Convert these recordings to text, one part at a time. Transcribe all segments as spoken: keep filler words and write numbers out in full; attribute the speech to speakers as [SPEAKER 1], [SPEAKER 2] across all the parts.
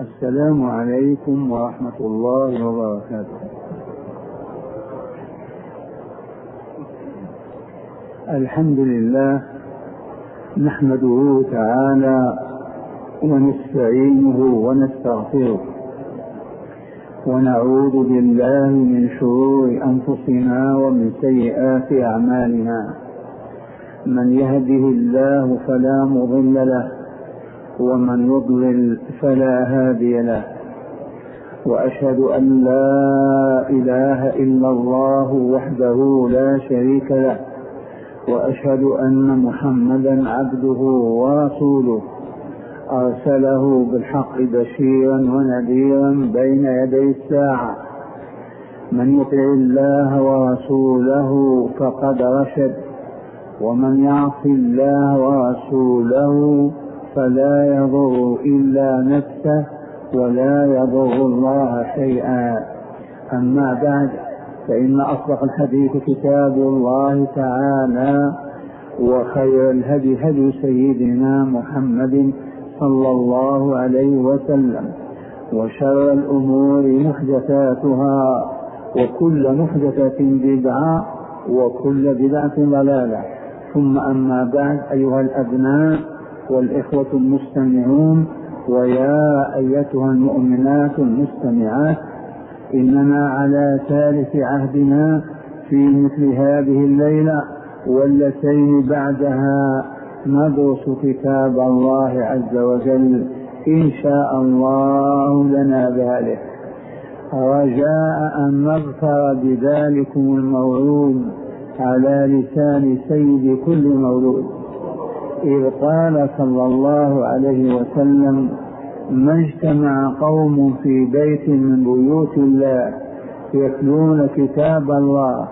[SPEAKER 1] السلام عليكم ورحمة الله وبركاته. الحمد لله نحمده تعالى ونستعينه ونستغفره ونعوذ بالله من شرور أنفسنا ومن سيئات أعمالنا. من يهده الله فلا مضل له ومن يضلل فلا هادي له، وأشهد أن لا إله إلا الله وحده لا شريك له، وأشهد أن محمدا عبده ورسوله أرسله بالحق بشيرا ونذيرا بين يدي الساعة. من يطع الله ورسوله فقد رشد، ومن يعص الله ورسوله فلا يضر إلا نفسه ولا يضر الله شيئا. أما بعد، فإن أصدق الحديث كتاب الله تعالى، وخير الهدي هدي سيدنا محمد صلى الله عليه وسلم، وشر الأمور محدثاتها، وكل محدثة بدعة، وكل بدعة ضلالة. ثم أما بعد، أيها الأبناء والإخوة المستمعون، ويا أيتها المؤمنات المستمعات، إننا على ثالث عهدنا في مثل هذه الليلة والتين بعدها ندرس كتاب الله عز وجل إن شاء الله لنا ذلك، رجاء أن نظفر بذلكم الموعود على لسان سيد كل مولود، إذ قال صلى الله عليه وسلم: ما اجتمع قوم في بيت من بيوت الله يتلون كتاب الله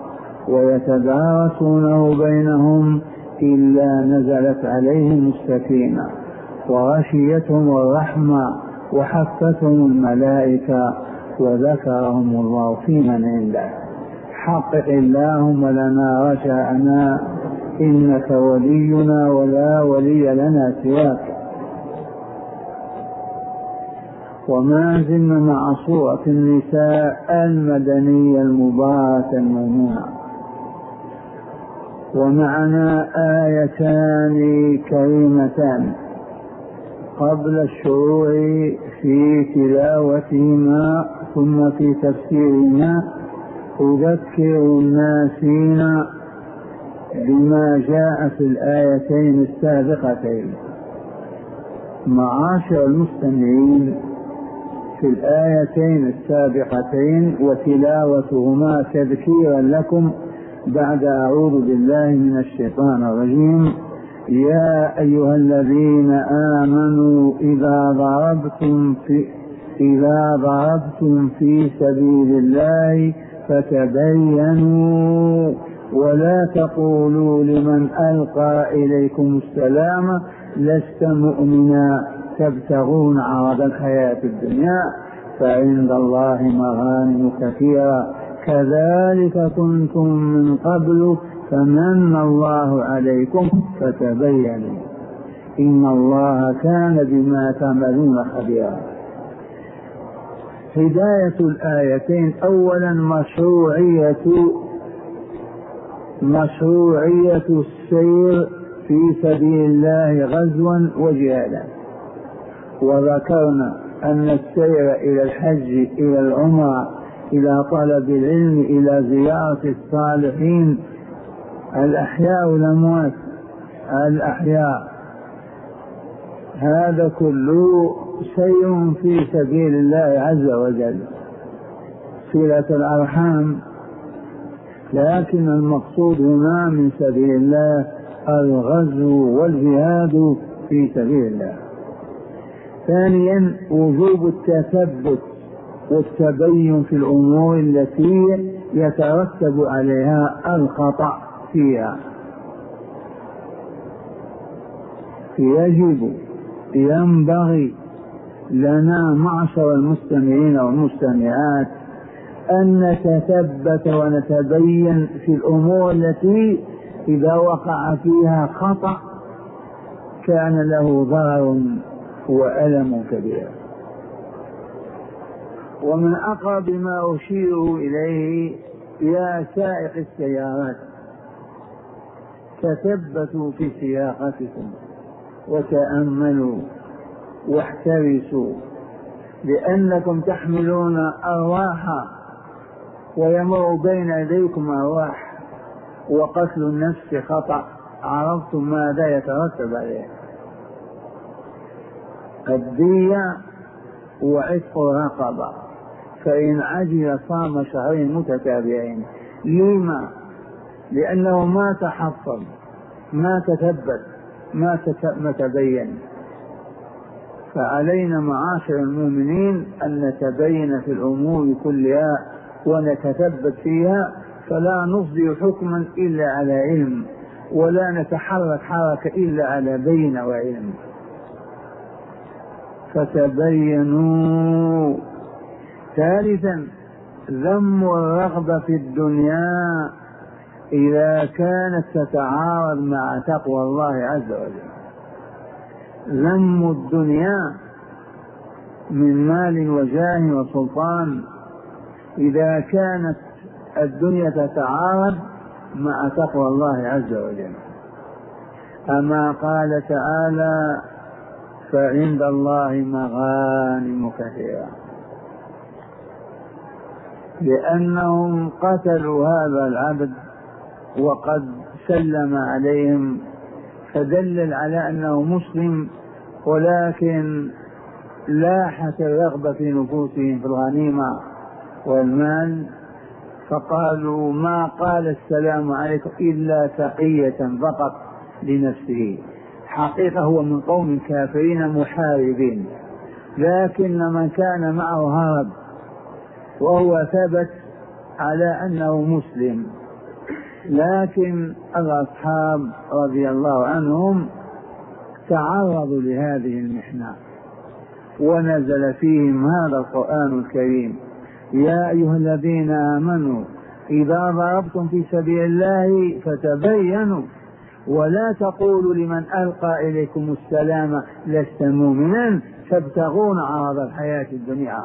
[SPEAKER 1] ويتدارسونه بينهم إلا نزلت عليهم السكينة وغشيتهم الرحمة وحفتهم الملائكة وذكرهم الله في من عنده. حقق اللهم لنا رجاءنا، إنك ولينا ولا ولي لنا سواك. وما زلنا مع سورة النساء المدنية المباركة الميمونة، ومعنا آيتان كريمتان. قبل الشروع في تلاوتهما ثم في تفسيرهما أذكر الناسين بما جاء في الآيتين السابقتين. معاشر المستمعين، في الآيتين السابقتين وتلاوتهما تذكيرا لكم بعد أعوذ بالله من الشيطان الرجيم: يا أيها الذين آمنوا إذا ضربتم في إذا ضربتم في سبيل الله فتبينوا ولا تقولوا لمن ألقى إليكم السلام لست مؤمنا تبتغون عرض الحياة الدنيا فعند الله مغانم كثيرة كذلك كنتم من قبل فمن الله عليكم فتبينوا إن الله كان بما تعملون خبيرا. هداية الآيتين: أولا مشروعية مشروعية السير في سبيل الله غزوا وجهادا، وذكرنا أن السير إلى الحج، إلى العمرة، إلى طلب العلم، إلى زيارة الصالحين الأحياء والأموات الأحياء، هذا كله سير في سبيل الله عز وجل. صلة الأرحام، لكن المقصود هنا من سبيل الله الغزو والجهاد في سبيل الله. ثانيا وجوب التثبت والتبين في الأمور التي يترتب عليها الخطأ فيها. يجب ينبغي لنا معشر المستمعين والمستمعات أن نتثبت ونتبين في الأمور التي إذا وقع فيها خطأ كان له ضرر وألم كبير. ومن أقرب ما أشير إليه يا سائق السيارات تثبتوا في سياقتكم وتأملوا واحترسوا، لأنكم تحملون أرواحا ويمر بين يديكم أرواح، وقتل النفس خطأ، عرفتم ماذا يترتب عليه؟ الدية وعتق رقبة، فإن عجل صام شهرين متتابعين. لما؟ لأنه ما تحصل، ما تثبت، ما تبين. فعلينا معاشر المؤمنين أن نتبين في الأمور كلها ونتثبت فيها، فلا نصدر حكما إلا على علم، ولا نتحرك حركة إلا على بين وعلم. فتبينوا. ثالثا ذم الرغبة في الدنيا إذا كانت تتعارض مع تقوى الله عز وجل. ذم الدنيا من مال وجاه وسلطان إذا كانت الدنيا تتعارض مع تقوى الله عز وجل. أما قال تعالى فعند الله مغانم كثيرة، لأنهم قتلوا هذا العبد وقد سلم عليهم، فدلل على أنه مسلم، ولكن لاحت الرغبة في نفوسهم في الغنيمة والمال، فقالوا ما قال السلام عليكم إلا تقية فقط لنفسه. حقيقة هو من قوم كافرين محاربين، لكن من كان معه هرب وهو ثبت على أنه مسلم. لكن الأصحاب رضي الله عنهم تعرضوا لهذه المحنة، ونزل فيهم هذا القرآن الكريم: يا أيها الذين آمنوا إذا ضربتم في سبيل الله فتبينوا ولا تقولوا لمن ألقى إليكم السلام لست مؤمنا تبتغون عرض الحياة الدنيا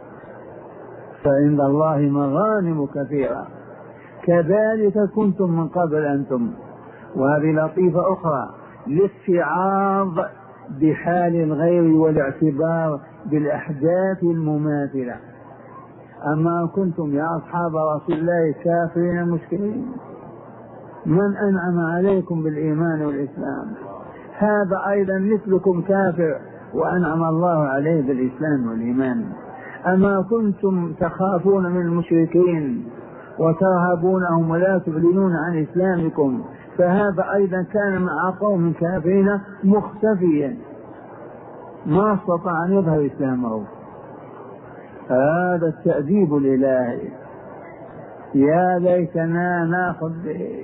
[SPEAKER 1] فعند الله مغانم كثيرة كذلك كنتم من قبل أنتم. وهذه لطيفة أخرى للاتعاظ بحال الغير والاعتبار بالأحداث المماثلة. أما كنتم يا أصحاب رسول الله كافرين مشكلين، من أنعم عليكم بالإيمان والإسلام؟ هذا أيضا مثلكم كافر وأنعم الله عليه بالإسلام والإيمان. أما كنتم تخافون من المشركين وترهبونهم ولا تعلنون عن إسلامكم، فهذا أيضا كان مع قوم كافرين مختفيا ما استطاع أن يظهر إسلامه. هذا التأديب الإلهي، يا ليتنا ناخذ به.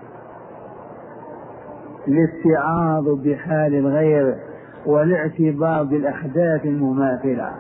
[SPEAKER 1] الاتعاظ بحال الغير والاعتبار بالأحداث المماثلة.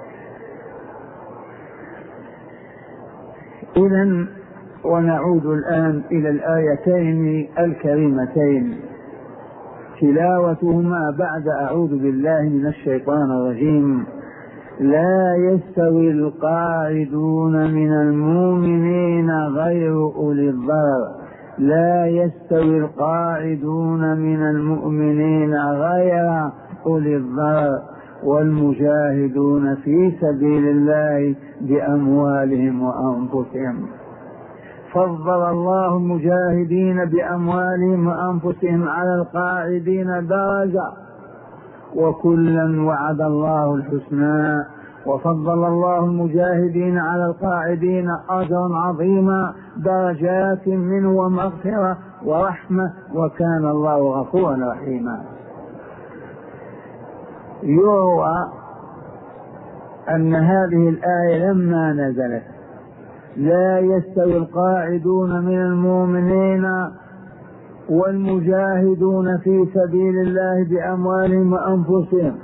[SPEAKER 1] إذن ونعود الآن إلى الآيتين الكريمتين تلاوتهما بعد أعوذ بالله من الشيطان الرجيم: لا يستوي القاعدون من المؤمنين غير أولي الضرر لا يستوي القاعدون من المؤمنين غير أولي الضرر والمجاهدون في سبيل الله بأموالهم وأنفسهم. فضل الله المجاهدين بأموالهم وأنفسهم على القاعدين درجة، وكلا وعد الله الحسنى، وفضل الله المجاهدين على القاعدين أجرا عظيما درجات منه ومغفرة ورحمة، وكان الله غفورا رحيما. يروى أن هذه الآية لما نزلت لا يستوي القاعدون من المؤمنين والمجاهدون في سبيل الله بأموالهم وأنفسهم،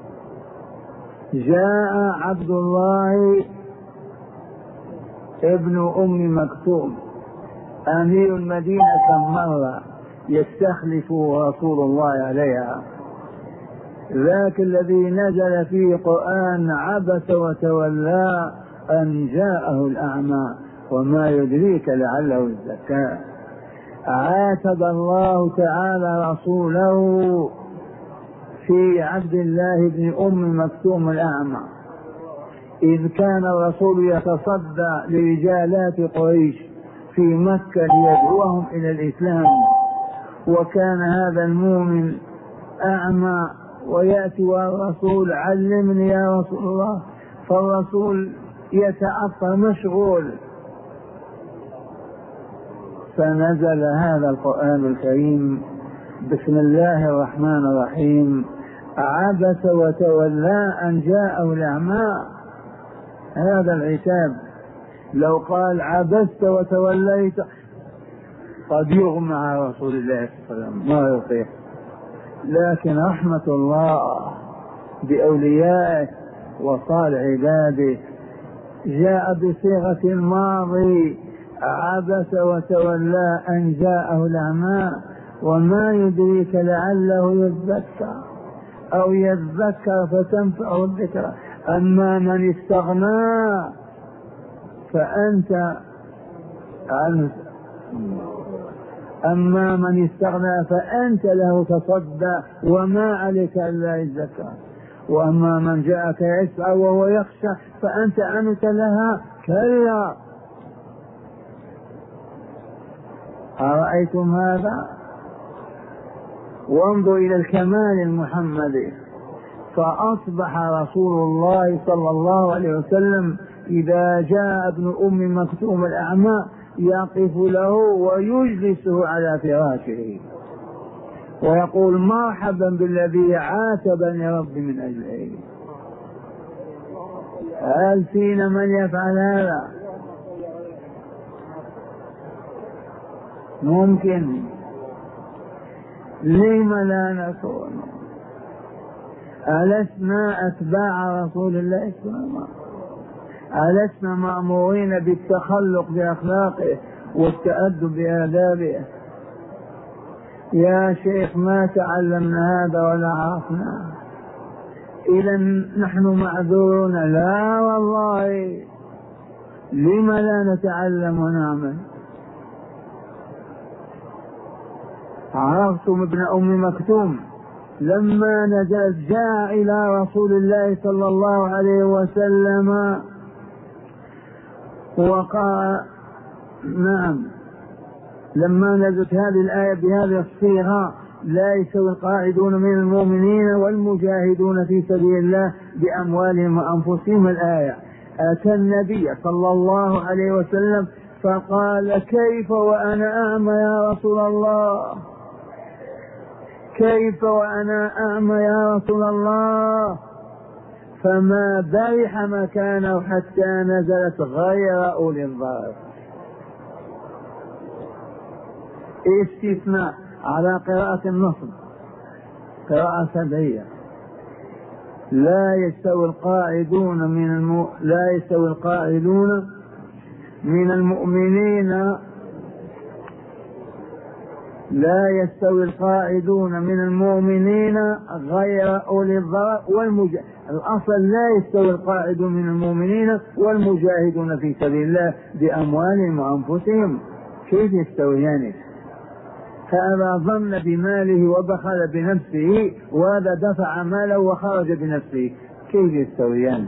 [SPEAKER 1] جاء عبد الله ابن أم مكتوم أمير المدينة مرة يستخلف رسول الله عليها، ذاك الذي نزل فيه قرآن عبس وتولى أن جاءه الأعمى وما يدريك لعله الزكاة. عاتب الله تعالى رسوله في عبد الله بن أم مكتوم الأعمى إذ كان الرسول يتصدى لرجالات قريش في مكة ليدعوهم إلى الإسلام، وكان هذا المؤمن أعمى ويأتي والرسول علمني يا رسول الله، فالرسول يتعطى مشغول، فنزل هذا القرآن الكريم بسم الله الرحمن الرحيم عبس وتولى أن جاءه الأعمى. هذا العتاب، لو قال عبست وتوليت قد يغمى على رسول الله صلى الله عليه وسلم ما يطيق، لكن رحمة الله بأوليائه وصالح عباده جاء بصيغة الماضي عبس وتولى أن جاءه الأعمى وما يدريك لعله يذكر أو يذكر فتنفعه الذكرى. أما من استغنى فأنت عنه، أما من استغنى فأنت له تصدى وما عليك إلا يذكر، وأما من جاءك يسعى وهو يخشى فأنت عنك لها كلا. أرأيتم هذا؟ وانظر إلى الكمال المحمدي، فأصبح رسول الله صلى الله عليه وسلم إذا جاء ابن أم مكتوم الأعمى يقف له ويجلسه على فراشه ويقول مرحبا بالذي عاتبني ربي من أجله. هل فينا من يفعل هذا؟ ممكن. لم لا نكون؟ ألسنا أتباع رسول الله صلى الله عليه وسلم؟ ألسنا مأمورين بالتخلق بأخلاقه والتأدب بآدابه؟ يا شيخ ما تعلمنا هذا ولا عرفنا، إذا نحن معذورون. لا والله، لم لا نتعلم ونعمل؟ عرفتم ابن أم مكتوم لما نزل جاء إلى رسول الله صلى الله عليه وسلم وقال نعم، لما نزلت هذه الآية بهذه الصيغة لا يستوي القاعدون من المؤمنين والمجاهدون في سبيل الله بأموالهم وأنفسهم، الآية أتى النبي صلى الله عليه وسلم فقال كيف وأنا أعمى يا رسول الله، كيف وأنا أعمى يا رسول الله؟ فما برح مكانه حتى نزلت غير أولي الضرر. استثناء على قراءة النصب، قراءة سبعية. لا يستوي القاعدون من الم... لا يستوي القاعدون من المؤمنين لا يستوي القاعدون من المؤمنين غير أولي الضرر والمجاهدون. الأصل لا يستوي القاعدون من المؤمنين والمجاهدون في سبيل الله بأموالهم وأنفسهم. كيف يستويان؟ هذا ظن بماله وبخل بنفسه، وهذا دفع ماله وخرج بنفسه. كيف يستويان؟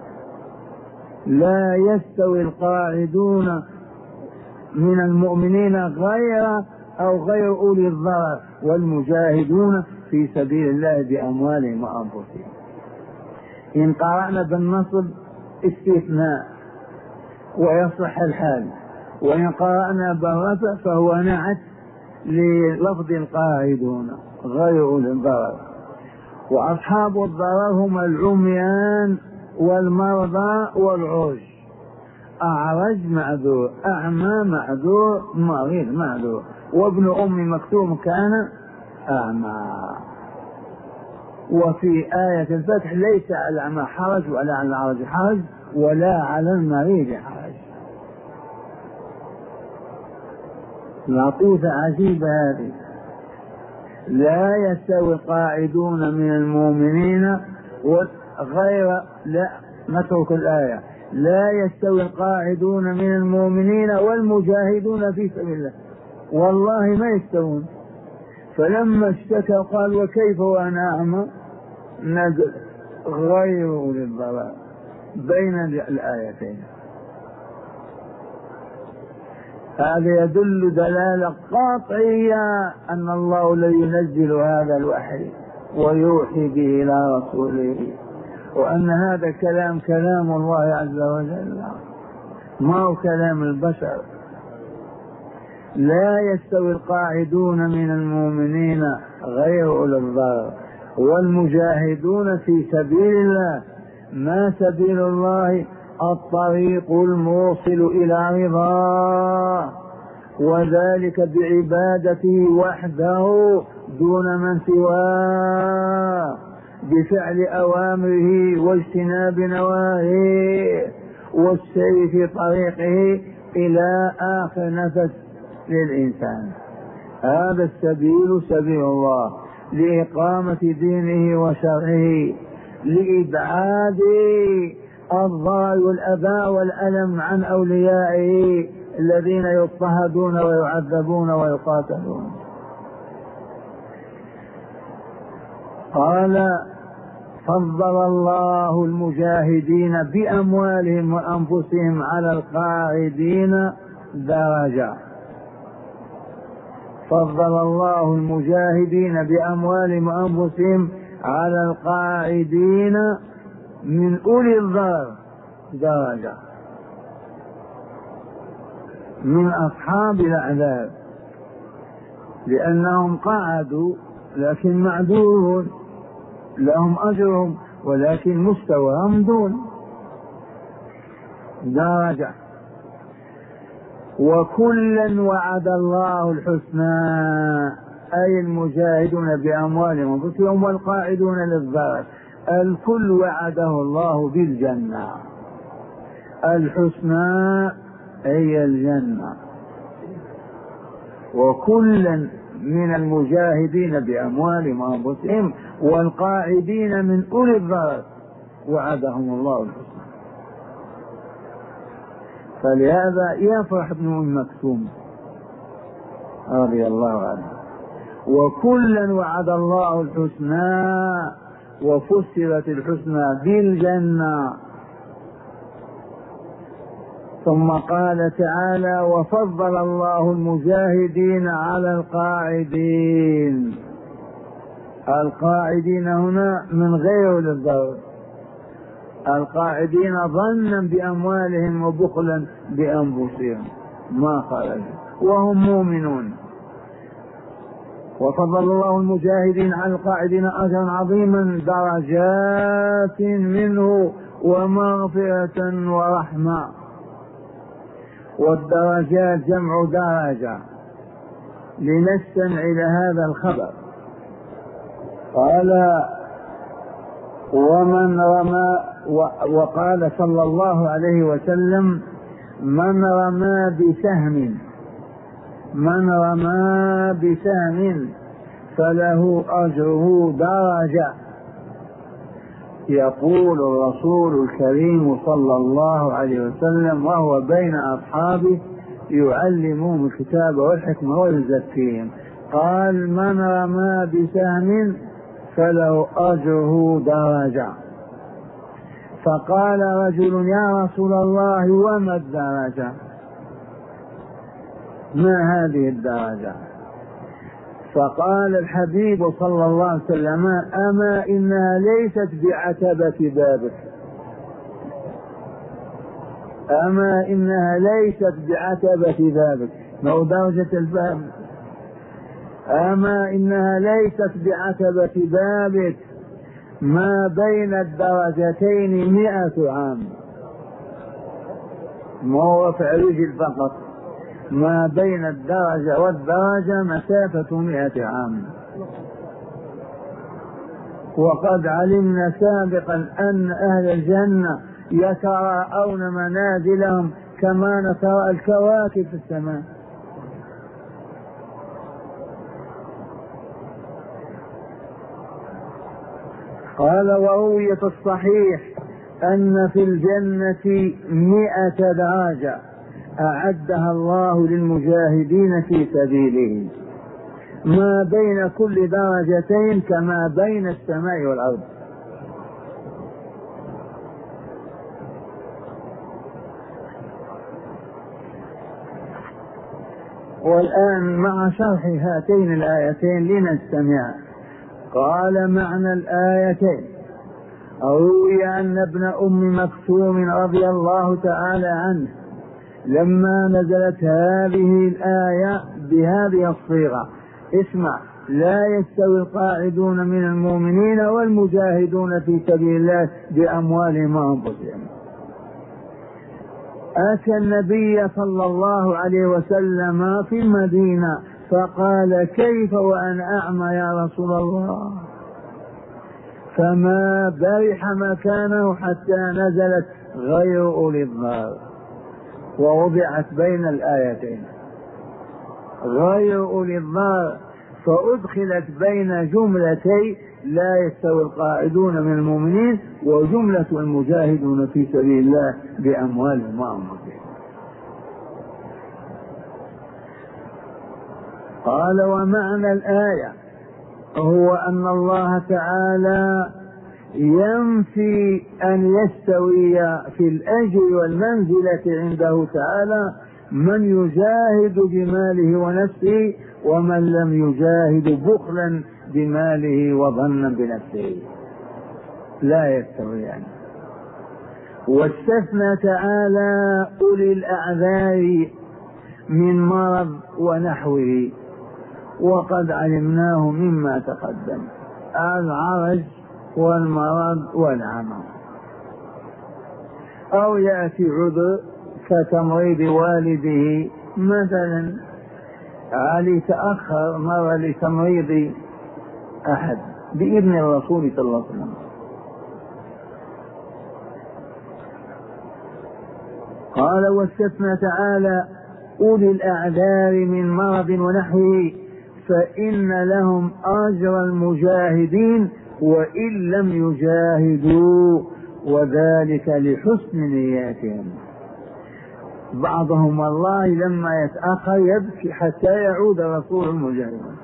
[SPEAKER 1] لا يستوي القاعدون من المؤمنين غير أو غير أولي الضرر والمجاهدون في سبيل الله بأموالهم وأنفسهم. إن قرأنا بالنصب استثناء ويصح الحال، وإن قرأنا بالرفع فهو نعت للفظ القاعدون غير أولي الضرر. وأصحاب الضرر هم العميان والمرضى والعرج. أعرج معذور، أعمى معذور، مريض معذور. وابن أم مكتوم كان أعمى. وفي آية الفتح ليس على الأعمى حرج ولا على الأعرج حرج ولا على المريض حرج. لطيفة عجيبة هذه. لا يستوي القاعدون من المؤمنين غير لا نترك الآية. لا يستوي القاعدون من المؤمنين والمجاهدون في سبيل الله، والله ما يستوون. فلما اشتكى قال وكيف وأنا أعمى؟ نزل غير أولي الضرر بين الآيتين. هذا يدل دلالة قاطعية أن الله لا ينزل هذا الوحي ويوحي به إلى رسوله، وأن هذا كلام كلام الله عز وجل ما هو كلام البشر. لا يستوي القاعدون من المؤمنين غير أولي الضرر والمجاهدون في سبيل الله. ما سبيل الله؟ الطريق الموصل إلى رضاه، وذلك بعبادته وحده دون من سواه، بفعل أوامره واجتناب نواهيه والسير في طريقه إلى آخر نفس للإنسان. هذا السبيل سبيل الله لإقامة دينه وشرعه، لإبعاد الضرر والأذى والألم عن أوليائه الذين يضطهدون ويعذبون ويقاتلون. قال فضل الله المجاهدين بأموالهم وأنفسهم على القاعدين درجة. فضل الله المجاهدين بأموالهم وأنفسهم على القاعدين من أولي الضرر درجة، من أصحاب الأعذار، لأنهم قعدوا لكن معذورون، لهم أجرهم ولكن مستواهم دون درجة. وكلا وعد الله الحسنى، أي المجاهدون بأموالهم وأنفسهم والقاعدون للضرر، الكل وعده الله بالجنة. الحسنى هي الجنة. وكلا من المجاهدين بأموالهم وأنفسهم والقاعدين من أولي الضرر وعدهم الله الحسنى. فلهذا يفرح ابن أم مكتوم رضي الله عنه. وكلا وعد الله الحسنى، وفسرت الحسنى بالجنة. ثم قال تعالى وفضل الله المجاهدين على القاعدين. القاعدين هنا من غير الضرر، القاعدين ظنا بأموالهم وبخلا بأنفسهم ما خرجوا وهم مؤمنون. وفضل الله المجاهدين على القاعدين أجرا عظيما درجات منه ومغفرة ورحمة. والدرجات جمع درجة. لنستمع إلى هذا الخبر. قال ومن رمى، وقال صلى الله عليه وسلم من رمى بسهم من رمى بسهم فله أجره درجة. يقول الرسول الكريم صلى الله عليه وسلم وهو بين أصحابه يعلمهم الكتاب والحكمة ويزكيهم، قال من رمى بسهم فله أجره درجة. فقال رجل يا رسول الله وما الدرجة؟ ما هذه الدرجة؟ فقال الحبيب صلى الله عليه وسلم أما إنها ليست بعتبة بابك، أما إنها ليست بعتبة بابك، ما هو درجة الباب، أما إنها ليست بعتبة بابك ما بين الدرجتين مئة عام، ما هو رفع رجل فقط، ما بين الدرجة والدرجة مسافة مئة عام. وقد علمنا سابقا أن أهل الجنة يتراءون منازلهم كما نتراءى الكواكب في السماء. قال وروي في الصحيح أن في الجنة مئة درجة أعدها الله للمجاهدين في سبيله، ما بين كل درجتين كما بين السماء والأرض. والآن مع شرح هاتين الآيتين لنستمع. قال معنى الآيتين: روي أن ابن أم مكتوم رضي الله تعالى عنه لما نزلت هذه الآية بهذه الصيغة: اسمع، لا يستوي القاعدون من المؤمنين والمجاهدون في سبيل الله بأموالهم وأنفسهم، أتى النبي صلى الله عليه وسلم في المدينة فقال: كيف وأنا أعمى يا رسول الله؟ فما برح مكانه حتى نزلت غير أولي الضرر، ووضعت بين الآيتين غير أولي الضرر، فأدخلت بين جملتي لا يستوي القاعدون من المؤمنين وجملة المجاهدون في سبيل الله بأموالهم وأنفسهم. قال ومعنى الآية هو أن الله تعالى ينفي أن يستوي في الأجر والمنزلة عنده تعالى من يجاهد بماله ونفسه ومن لم يجاهد بخلا بماله وظنا بنفسه، لا يستويان يعني. واستثنى تعالى أولي الأعذار من مرض ونحوه، وقد علمناه مما تقدم: العرج والمرض والعمى. أو يأتي عذر كتمريض والده مثلا، علي تأخر مر لتمريض أحد بإذن الرسول صلى الله عليه وسلم. قال واستثنى تعالى أولي الأعذار من مرض ونحوه فإن لهم أجر المجاهدين وإن لم يجاهدوا، وذلك لحسن نياتهم. بعضهم والله لما يتأخر يبكي حتى يعود رسول المجاهدين،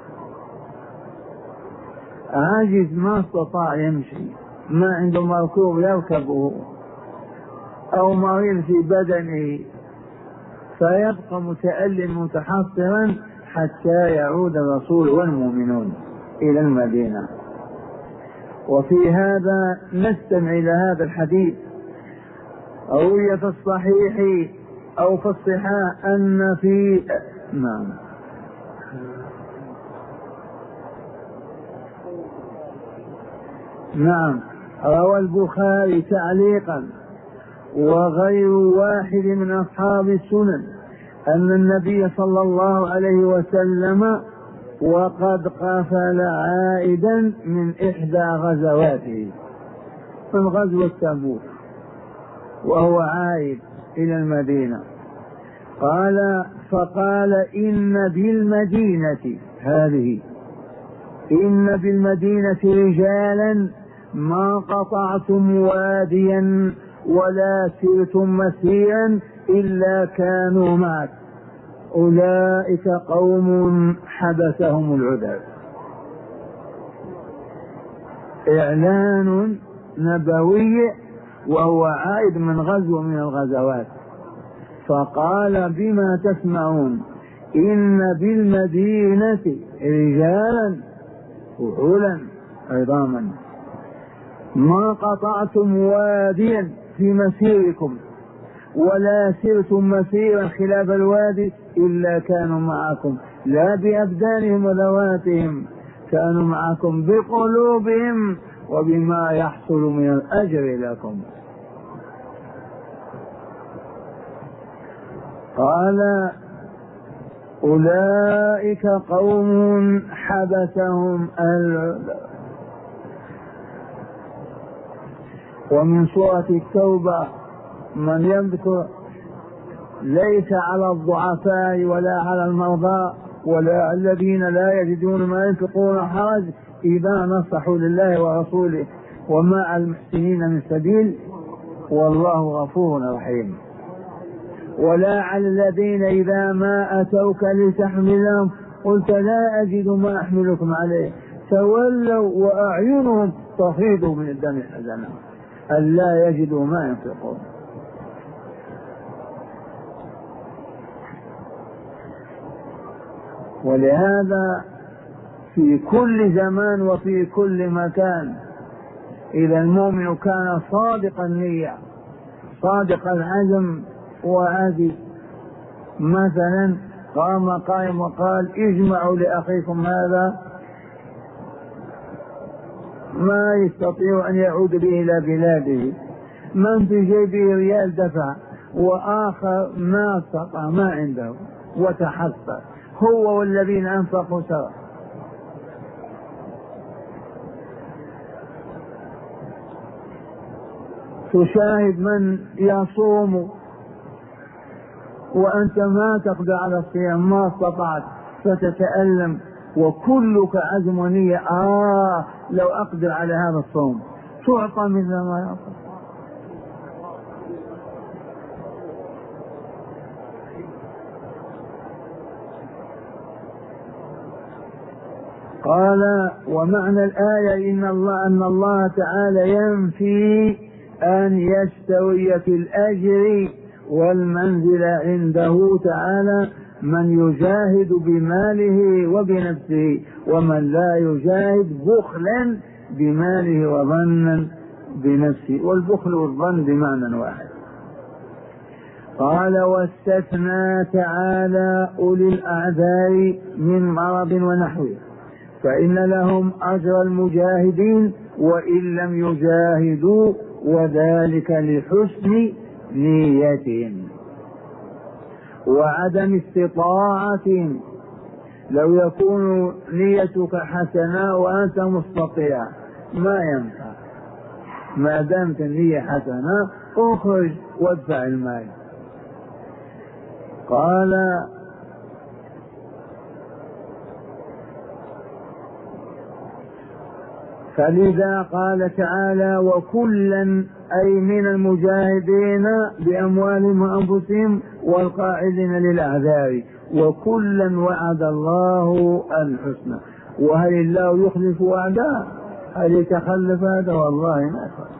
[SPEAKER 1] عاجز ما استطاع يمشي، ما عنده مركوب يركبه أو مريض في بدنه، فيبقى متألم متحصرا حتى يعود الرسول والمؤمنون إلى المدينة. وفي هذا نستمع إلى هذا الحديث. روي في الصحيح أو في الصحاح أن في نعم نعم روى البخاري تعليقا وغير واحد من أصحاب السنن أن النبي صلى الله عليه وسلم وقد قفل عائدا من إحدى غزواته، من غزوة تبوك، وهو عائد إلى المدينة. قال فقال إن بالمدينة هذه إن بالمدينة رجالا ما قطعتم واديا ولا سرتم مسيرا إلا كانوا معك، أولئك قوم حبسهم العذر. إعلان نبوي وهو عائد من غزو من الغزوات. فقال بما تسمعون إن بالمدينة رجالا وعلا عظاما ما قطعتم واديا في مسيركم ولا سرتم مسيرا خلاف الوادي إلا كانوا معكم، لا بأبدانهم وذواتهم، كانوا معكم بقلوبهم وبما يحصل من الأجر لكم. قال أولئك قوم حبسهم العذر. ومن سورة التوبة من يذكر ليس على الضعفاء ولا على المرضى ولا الذين لا يجدون ما ينفقون حرج إذا نصحوا لله ورسوله وما على المحسنين من سبيل والله غفور رحيم. ولا على الذين إذا ما أتوك لتحملهم قلت لا أجد ما أحملكم عليه تولوا وأعينهم تفيض من الدم حزنا ألا يجدوا ما ينفقون. ولهذا في كل زمان وفي كل مكان إذا المؤمن كان صادق النية صادق العزم وعزم، مثلا قام قائم وقال اجمعوا لأخيكم هذا ما يستطيع أن يعود به إلى بلاده، من في جيبه ريال دفع وآخر ما استطاع ما عنده وتحسر هو والذين أنفقوا سوا. تشاهد من يصوم وأنت ما تقدر على الصيام ما استطعت فتتألم وكلك عزم ونية آه لو أقدر على هذا الصوم تعطى مثل ما يعطى. قال ومعنى الآية إن الله أن الله تعالى ينفي أن يستوي في الأجر والمنزل عنده تعالى من يجاهد بماله وبنفسه ومن لا يجاهد بخلا بماله وظنا بنفسه، والبخل والظن بمعنى واحد. قال واستثنى تعالى أولي الأعذار من مرض ونحوه فإن لهم أجر المجاهدين وإن لم يجاهدوا وذلك لحسن نيتهم وعدم استطاعتهم. لو يكون نيتك حسنة وأنت مستطيع ما ينفع، ما دامت النية حسنة اخرج وادفع المال. قال فلذا قال تعالى وكلا أي من المجاهدين بأموالهم وأنفسهم والقاعدين للأعذار وكلا وعد الله الحسنى. وهل الله يخلف وعده؟ هل يتخلف هذا؟ والله ما يخلف.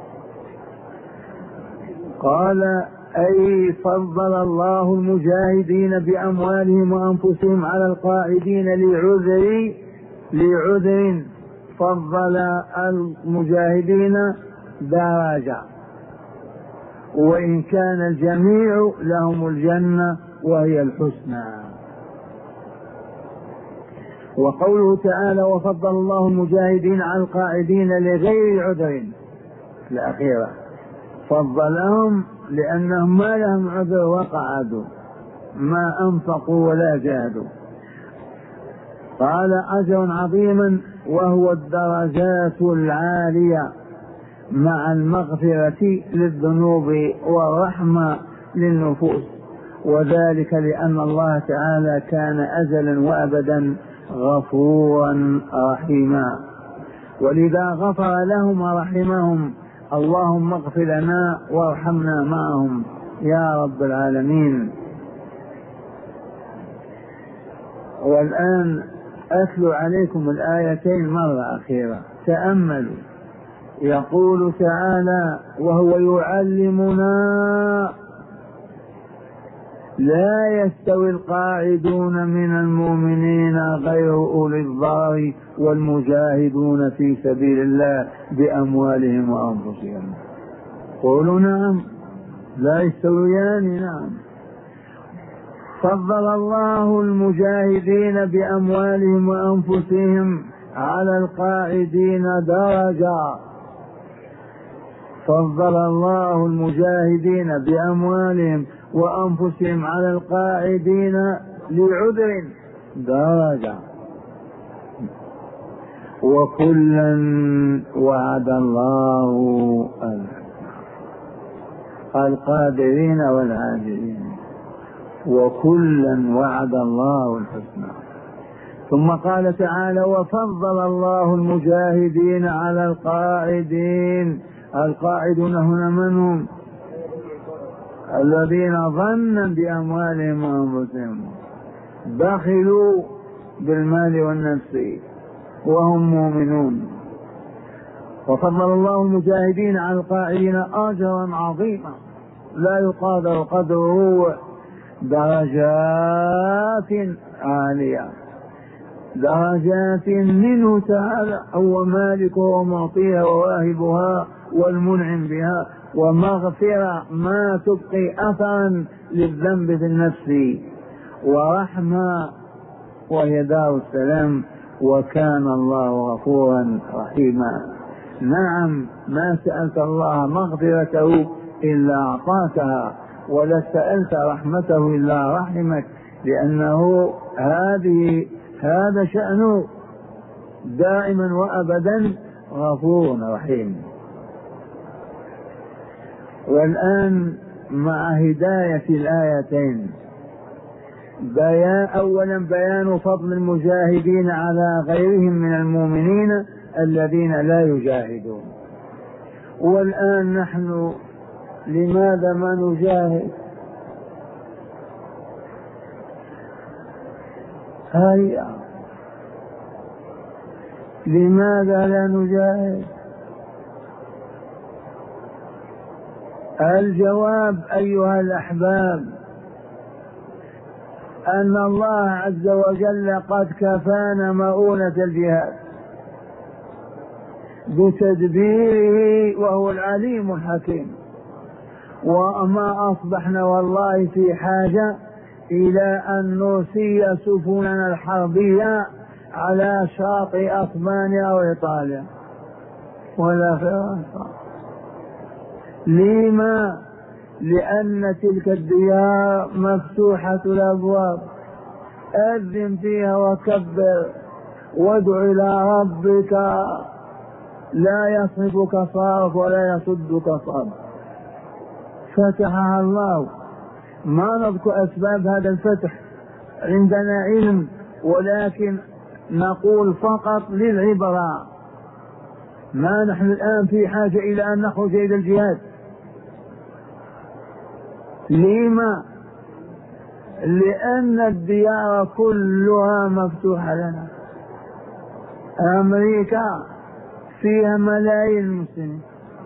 [SPEAKER 1] قال أي فضل الله المجاهدين بأموالهم وأنفسهم على القاعدين لعذر لعذر فضل المجاهدين درجة وإن كان الجميع لهم الجنة وهي الحسنى. وقوله تعالى وفضل الله المجاهدين على القاعدين لغير عذر الأخيرة فضلهم لأنهم ما لهم عذر وقعدوا ما أنفقوا ولا جاهدوا. قال أجر عظيما وهو الدرجات العالية مع المغفرة للذنوب والرحمة للنفوس، وذلك لأن الله تعالى كان أزلا وأبدا غفورا رحيما، ولذا غفر لهم ورحمهم. اللهم اغفر لنا وارحمنا معهم يا رب العالمين. والآن أتلو عليكم الآيتين مرة أخيرة تأملوا. يقول تعالى وهو يعلمنا لا يستوي القاعدون من المؤمنين غير أولي الضرر والمجاهدون في سبيل الله بأموالهم وأنفسهم. قولوا نعم لا يستويان. نعم فضل الله المجاهدين بأموالهم وأنفسهم على القاعدين درجة. فضل الله المجاهدين بأموالهم وأنفسهم على القاعدين لعذر درجة وكلا وعد الله القادرين والعاجزين وكلا وعد الله الحسنى. ثم قال تعالى وفضل الله المجاهدين على القاعدين. القاعدون هنا من هم؟ الذين ظنا بأموالهم وأنفسهم، بخلوا بالمال والنفس وهم مؤمنون. وفضل الله المجاهدين على القاعدين أجرا عظيما لا يقادر قدره، درجات عالية، درجات منه تعالى، هو مالكها ومعطيها وواهبها والمنعم بها، ومغفرة ما تبقي أثرا للذنب في النفس، ورحمة وهي دار السلام، وكان الله غفورا رحيما. نعم، ما سألت الله مغفرته إلا أعطاكها، ولا سألت رحمته إلا رحمك، لأنه هذه هذا شأنه دائما وأبدا غفور رحيم. والآن مع هداية الآيتين، بيان أولا بيان فضل المجاهدين على غيرهم من المؤمنين الذين لا يجاهدون. والآن نحن لماذا ما نجاهد؟ هيا، لماذا لا نجاهد؟ الجواب أيها الأحباب أن الله عز وجل قد كفانا مؤونة الجهاد بتدبيره، وهو العليم الحكيم. وما أصبحنا والله في حاجة إلى أن نرسي سفننا الحربية على شاطئ أسبانيا وإيطاليا ولا فرنسا. لما؟ لأن تلك الديار مفتوحة الأبواب، أذن فيها وكبر وادع إلى ربك لا يصرفك صارف ولا يصدك صارف. فتحها الله. ما نذكر أسباب هذا الفتح، عندنا علم، ولكن نقول فقط للعبرة. ما نحن الآن في حاجة إلى أن نخرج إلى الجهاد. لما؟ لأن الديار كلها مفتوحة لنا. أمريكا فيها ملايين المسلمين،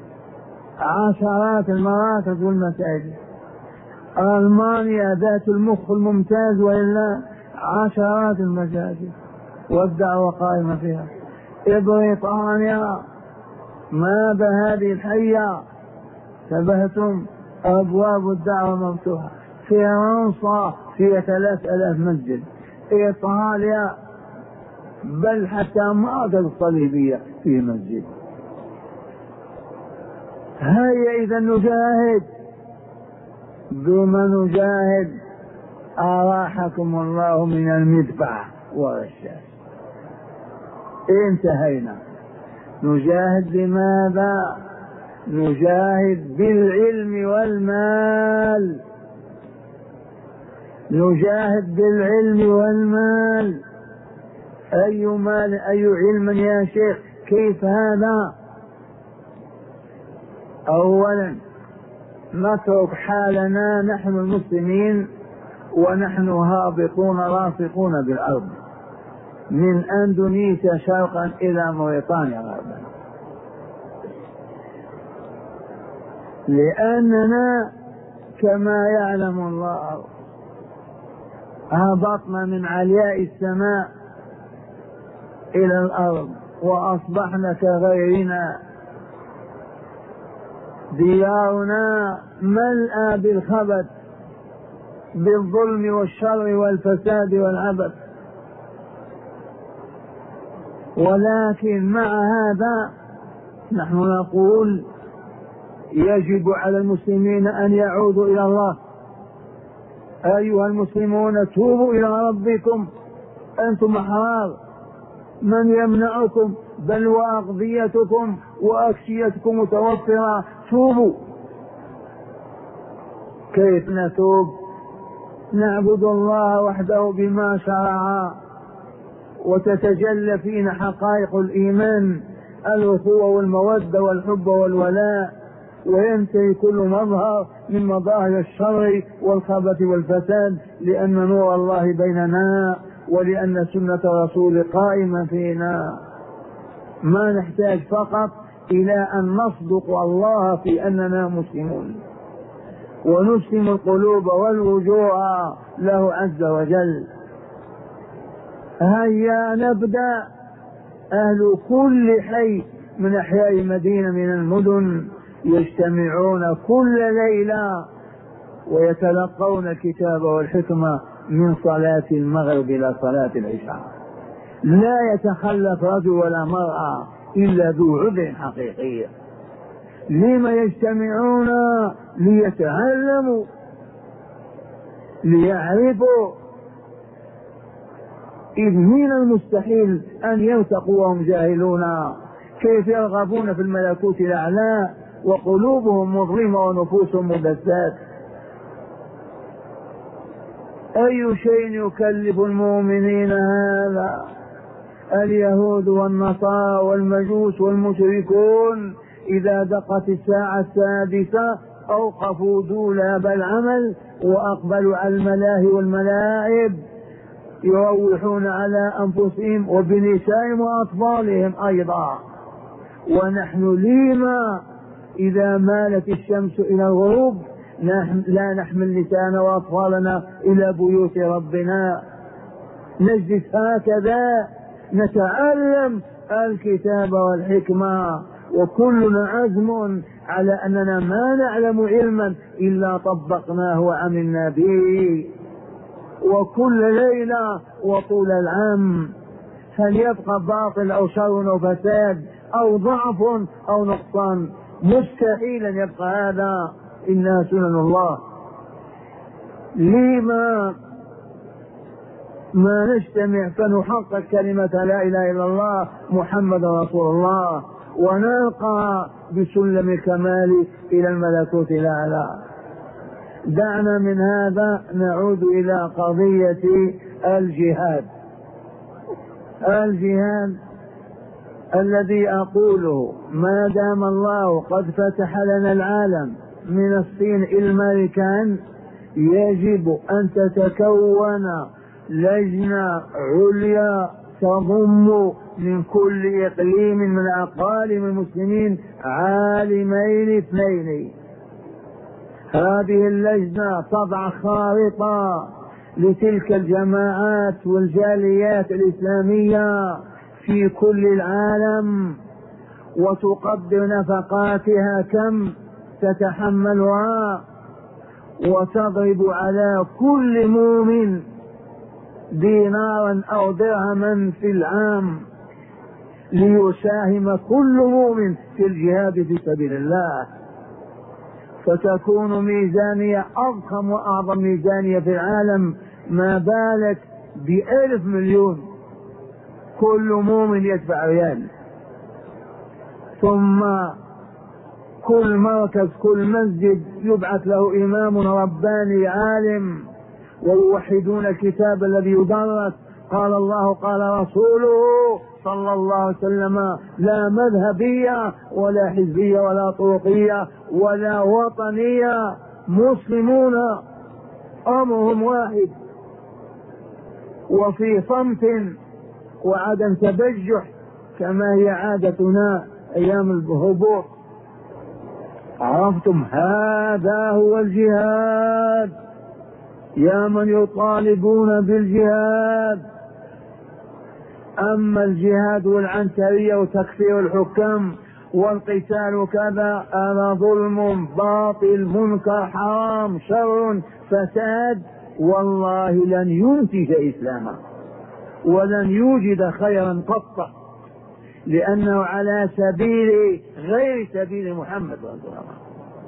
[SPEAKER 1] عشرات المراكز والمساجد. ألمانيا ذات المخ الممتاز وإلا عشرات المساجد والدعوة قائمة فيها. بريطانيا ماذا هذه الحية؟ شبهتم؟ أبواب الدعوة مفتوحة. فرنسا فيها ثلاث آلاف مسجد. إيطاليا بل حتى مركز الصليبية في مسجد. هيا إذا نجاهد. بما نجاهد؟ أراحكم الله من المدفع والرشاش. انتهينا. نجاهد بماذا؟ نجاهد بالعلم والمال. نجاهد بالعلم والمال. أي مال أي علم يا شيخ؟ كيف هذا؟ أولا نترك حالنا نحن المسلمين ونحن هابطون رافقون بالأرض، من أندونيسيا شرقا إلى موريتانيا غربا، لأننا كما يعلم الله هبطنا من علياء السماء إلى الأرض وأصبحنا كغيرنا. ديارنا ملأى بالخبث، بالظلم والشر والفساد والعبث. ولكن مع هذا نحن نقول يجب على المسلمين أن يعودوا إلى الله. أيها المسلمون توبوا إلى ربكم، أنتم أحرار، من يمنعكم؟ بل وأقضيتكم وأكشيتكم متوفرة، توبوا. كيف نتوب؟ نعبد الله وحده بما شرع وتتجلى فينا حقائق الإيمان، الأخوة والمودة والحب والولاء، وينتهي كل مظهر من مظاهر الشر والخبث والفساد، لأن نور الله بيننا ولأن سنة رسول قائمة فينا. ما نحتاج فقط إلى أن نصدق الله في أننا مسلمون، ونسلم القلوب والوجوه له عز وجل. هيا نبدأ. أهل كل حي من أحياء مدينة من المدن يجتمعون كل ليلة ويتلقون الكتاب والحكمة من صلاة المغرب إلى صلاة العشاء. لا يتخلف رجل ولا مرأة إلا ذو عذر حقيقي. لما يجتمعون؟ ليتعلموا، ليعرفوا. إذ من المستحيل أن ينطقوا وهم جاهلون. كيف يرغبون في الملكوت الأعلى وقلوبهم مظلمة ونفوسهم مدسات؟ أي شيء يكلف المؤمنين هذا؟ اليهود والنصارى والمجوس والمشركون إذا دقت الساعة السادسة أوقفوا دولاب العمل وأقبلوا على الملاهي والملاعب، يروحون على أنفسهم وبنسائهم وأطفالهم أيضا. ونحن لما إذا مالت الشمس إلى الغروب لا نحمل نساءنا وأطفالنا إلى بيوت ربنا، نجلس هكذا نتعلم الكتاب والحكمة، وكلنا عزم على أننا ما نعلم علما إلا طبقناه وعملنا به. وكل ليلة وطول العام هل يبقى باطل أو شر أو فساد أو ضعف أو نقصان؟ مستحيل أن يبقى هذا، إنها سنن الله. لما ما نجتمع فنحقق كلمة لا إله إلا الله محمد رسول الله ونلقى بسلم الكمال إلى الملكوت الأعلى؟ دعنا من هذا نعود إلى قضية الجهاد. الجهاد الذي أقوله ما دام الله قد فتح لنا العالم من الصين إلى الأمريكان، يجب أن تتكون لجنة عليا تضم من كل إقليم من أقاليم المسلمين عالمين اثنين. هذه اللجنة تضع خارطة لتلك الجماعات والجاليات الإسلامية في كل العالم، وتقدر نفقاتها كم تتحملها، وتضرب على كل مؤمن دينارا أو درهما في العام ليساهم كل مؤمن في الجهاد في سبيل الله، فتكون ميزانية أضخم وأعظم ميزانية في العالم. ما بالك بألف مليون، كل مؤمن يدفع ريال. ثم كل مركز كل مسجد يبعث له إمام رباني عالم ويوحدون الكتاب الذي يدرس. قال الله قال رسوله صلى الله عليه وسلم: لا مذهبية ولا حزبية ولا طرقية ولا وطنية، مسلمون أمرهم واحد، وفي صمت وعدم تبجح كما هي عادتنا أيام الهبوط. عرفتم؟ هذا هو الجهاد. يا من يطالبون بالجهاد، أما الجهاد والعنترية وتكفير الحكام والقتال وكذا هذا ظلم باطل منكر حرام شر فساد، والله لن ينتج إسلاما ولن يوجد خيرا قط، لأنه على سبيل غير سبيل محمد صلى الله عليه وسلم.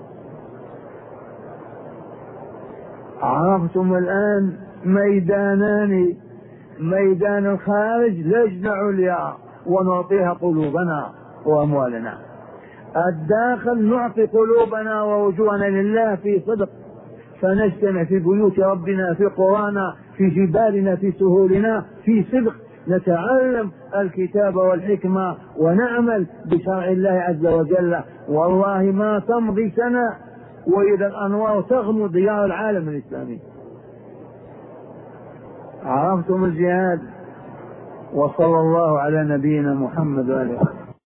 [SPEAKER 1] عرفتم الآن؟ ميدانان: ميدان الخارج لجنة عليا ونعطيها قلوبنا وأموالنا، الداخل نعطي قلوبنا ووجوهنا لله في صدق، فنجتمع في بيوت ربنا، في قرانا، في جبالنا، في سهولنا، في صدق، نتعلم الكتاب والحكمة ونعمل بشرع الله عز وجل. والله ما تمضي سنة وإذا الأنوار تغمر ديار العالم الإسلامي. عرفتم الجهاد. وصلى الله على نبينا محمد وآله.